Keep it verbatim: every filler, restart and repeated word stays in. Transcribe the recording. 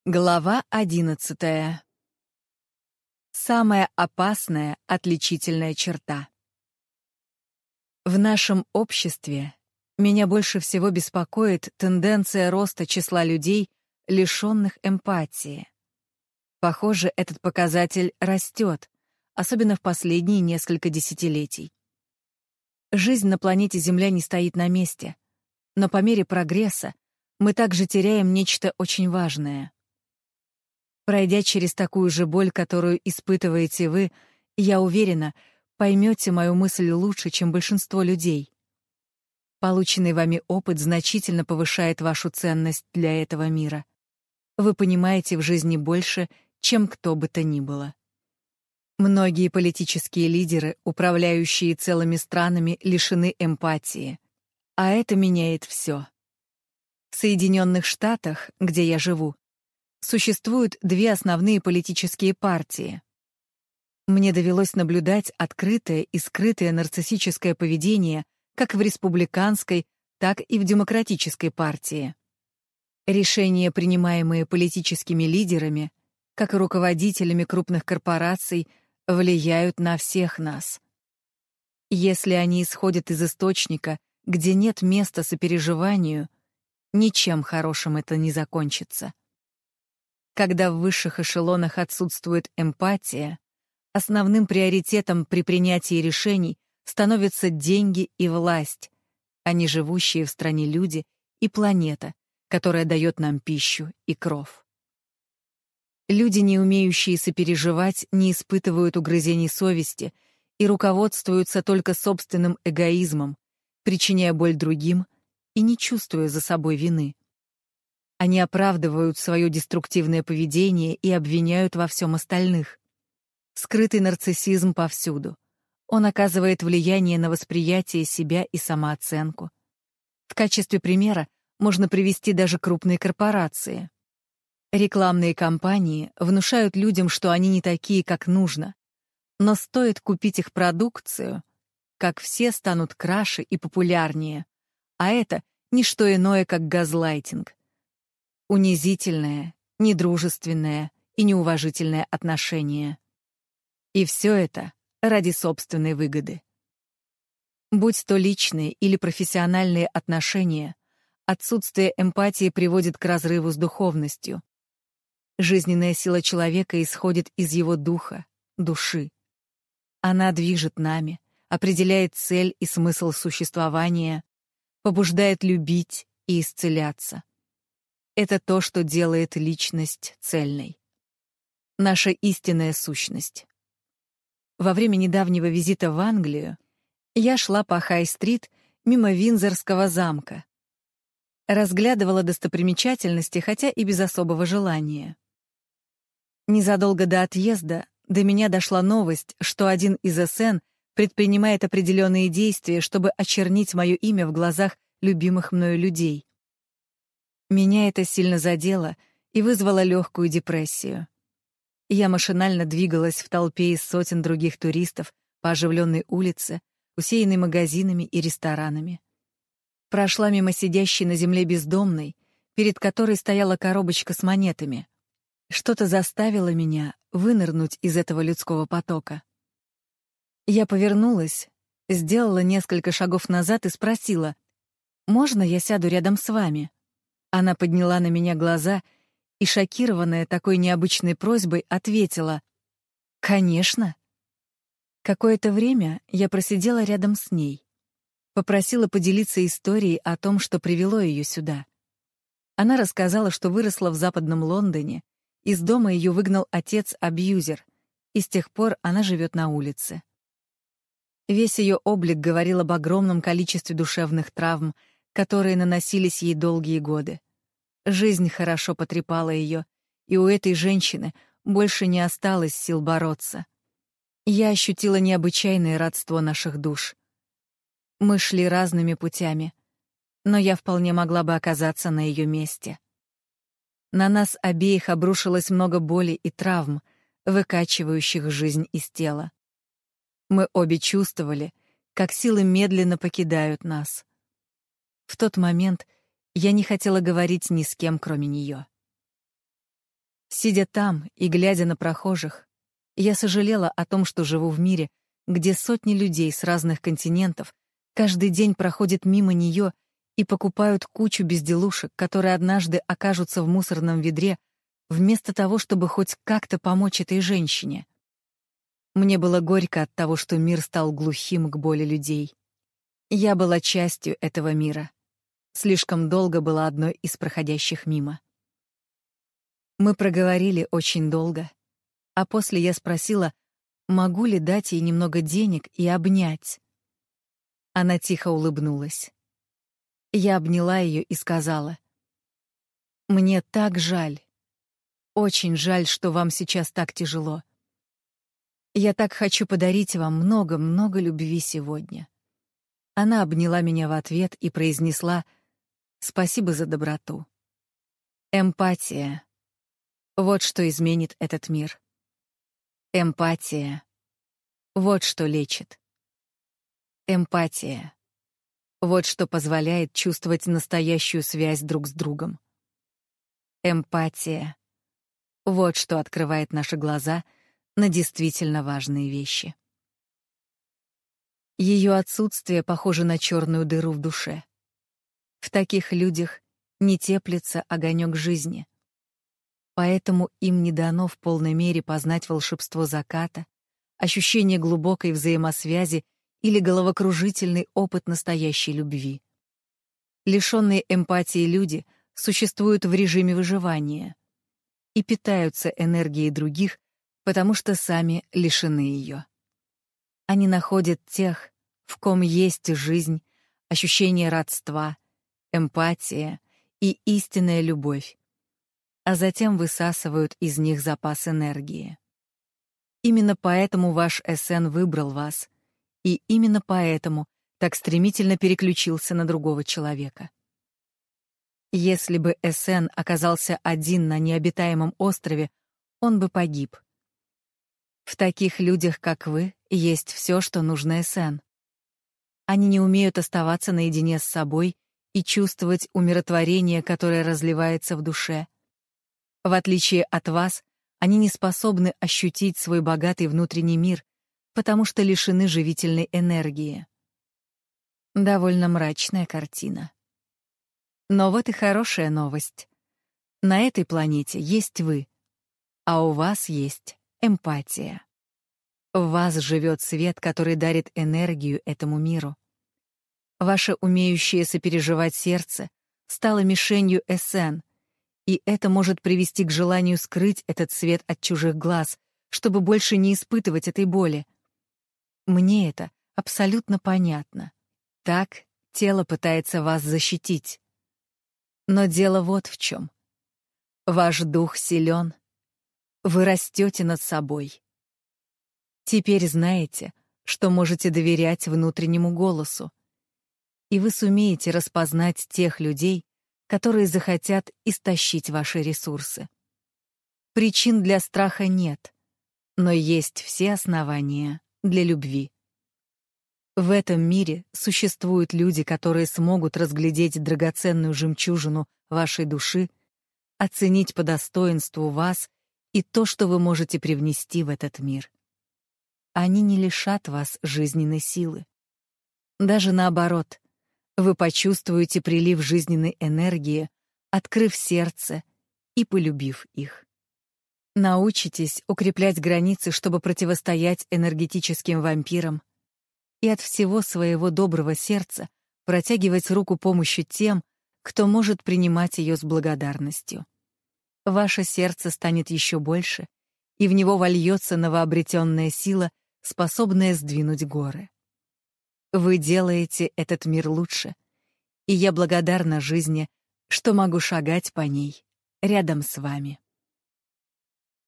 Глава одиннадцатая. Самая опасная отличительная черта. В нашем обществе меня больше всего беспокоит тенденция роста числа людей, лишенных эмпатии. Похоже, этот показатель растет, особенно в последние несколько десятилетий. Жизнь на планете Земля не стоит на месте, но по мере прогресса мы также теряем нечто очень важное. Пройдя через такую же боль, которую испытываете вы, я уверена, поймете мою мысль лучше, чем большинство людей. Полученный вами опыт значительно повышает вашу ценность для этого мира. Вы понимаете в жизни больше, чем кто бы то ни было. Многие политические лидеры, управляющие целыми странами, лишены эмпатии. А это меняет все. В Соединенных Штатах, где я живу, существуют две основные политические партии. Мне довелось наблюдать открытое и скрытое нарциссическое поведение как в республиканской, так и в демократической партии. Решения, принимаемые политическими лидерами, как и руководителями крупных корпораций, влияют на всех нас. Если они исходят из источника, где нет места сопереживанию, ничем хорошим это не закончится. Когда в высших эшелонах отсутствует эмпатия, основным приоритетом при принятии решений становятся деньги и власть, а не живущие в стране люди и планета, которая дает нам пищу и кров. Люди, не умеющие сопереживать, не испытывают угрызений совести и руководствуются только собственным эгоизмом, причиняя боль другим и не чувствуя за собой вины. Они оправдывают свое деструктивное поведение и обвиняют во всем остальных. Скрытый нарциссизм повсюду. Он оказывает влияние на восприятие себя и самооценку. В качестве примера можно привести даже крупные корпорации. Рекламные кампании внушают людям, что они не такие, как нужно. Но стоит купить их продукцию, как все станут краше и популярнее. А это не что иное, как газлайтинг. Унизительное, недружественное и неуважительное отношение. И все это ради собственной выгоды. Будь то личные или профессиональные отношения, отсутствие эмпатии приводит к разрыву с духовностью. Жизненная сила человека исходит из его духа, души. Она движет нами, определяет цель и смысл существования, побуждает любить и исцеляться. Это то, что делает личность цельной. Наша истинная сущность. Во время недавнего визита в Англию я шла по Хай-стрит мимо Виндзорского замка. Разглядывала достопримечательности, хотя и без особого желания. Незадолго до отъезда до меня дошла новость, что один из эс эн предпринимает определенные действия, чтобы очернить мое имя в глазах любимых мною людей. Меня это сильно задело и вызвало легкую депрессию. Я машинально двигалась в толпе из сотен других туристов по оживленной улице, усеянной магазинами и ресторанами. Прошла мимо сидящей на земле бездомной, перед которой стояла коробочка с монетами. Что-то заставило меня вынырнуть из этого людского потока. Я повернулась, сделала несколько шагов назад и спросила: «Можно я сяду рядом с вами?» Она подняла на меня глаза и, шокированная такой необычной просьбой, ответила: «Конечно». Какое-то время я просидела рядом с ней. Попросила поделиться историей о том, что привело ее сюда. Она рассказала, что выросла в Западном Лондоне, из дома ее выгнал отец-абьюзер, и с тех пор она живет на улице. Весь ее облик говорил об огромном количестве душевных травм, которые наносились ей долгие годы. Жизнь хорошо потрепала ее, и у этой женщины больше не осталось сил бороться. Я ощутила необычайное родство наших душ. Мы шли разными путями, но я вполне могла бы оказаться на ее месте. На нас обеих обрушилось много боли и травм, выкачивающих жизнь из тела. Мы обе чувствовали, как силы медленно покидают нас. В тот момент я не хотела говорить ни с кем, кроме нее. Сидя там и глядя на прохожих, я сожалела о том, что живу в мире, где сотни людей с разных континентов каждый день проходят мимо нее и покупают кучу безделушек, которые однажды окажутся в мусорном ведре, вместо того, чтобы хоть как-то помочь этой женщине. Мне было горько от того, что мир стал глухим к боли людей. Я была частью этого мира. Слишком долго была одной из проходящих мимо. Мы проговорили очень долго, а после я спросила, могу ли дать ей немного денег и обнять. Она тихо улыбнулась. Я обняла ее и сказала: «Мне так жаль, очень жаль, что вам сейчас так тяжело. Я так хочу подарить вам много-много любви сегодня». Она обняла меня в ответ и произнесла: «Спасибо за доброту». Эмпатия. Вот что изменит этот мир. Эмпатия. Вот что лечит. Эмпатия. Вот что позволяет чувствовать настоящую связь друг с другом. Эмпатия. Вот что открывает наши глаза на действительно важные вещи. Ее отсутствие похоже на черную дыру в душе. В таких людях не теплится огонек жизни. Поэтому им не дано в полной мере познать волшебство заката, ощущение глубокой взаимосвязи или головокружительный опыт настоящей любви. Лишенные эмпатии люди существуют в режиме выживания и питаются энергией других, потому что сами лишены ее. Они находят тех, в ком есть жизнь, ощущение родства, эмпатия и истинная любовь, а затем высасывают из них запас энергии. Именно поэтому ваш СН выбрал вас, и именно поэтому так стремительно переключился на другого человека. Если бы СН оказался один на необитаемом острове, он бы погиб. В таких людях, как вы, есть все, что нужно СН. Они не умеют оставаться наедине с собой и чувствовать умиротворение, которое разливается в душе. В отличие от вас, они не способны ощутить свой богатый внутренний мир, потому что лишены живительной энергии. Довольно мрачная картина. Но вот и хорошая новость. На этой планете есть вы, а у вас есть эмпатия. В вас живет свет, который дарит энергию этому миру. Ваше умеющее сопереживать сердце стало мишенью СН, и это может привести к желанию скрыть этот свет от чужих глаз, чтобы больше не испытывать этой боли. Мне это абсолютно понятно. Так тело пытается вас защитить. Но дело вот в чем. Ваш дух силен. Вы растете над собой. Теперь знаете, что можете доверять внутреннему голосу, и вы сумеете распознать тех людей, которые захотят истощить ваши ресурсы. Причин для страха нет, но есть все основания для любви. В этом мире существуют люди, которые смогут разглядеть драгоценную жемчужину вашей души, оценить по достоинству вас и то, что вы можете привнести в этот мир. Они не лишат вас жизненной силы. Даже наоборот, вы почувствуете прилив жизненной энергии, открыв сердце и полюбив их. Научитесь укреплять границы, чтобы противостоять энергетическим вампирам, и от всего своего доброго сердца протягивать руку помощи тем, кто может принимать ее с благодарностью. Ваше сердце станет еще больше, и в него вольется новообретенная сила, способная сдвинуть горы. Вы делаете этот мир лучше, и я благодарна жизни, что могу шагать по ней рядом с вами.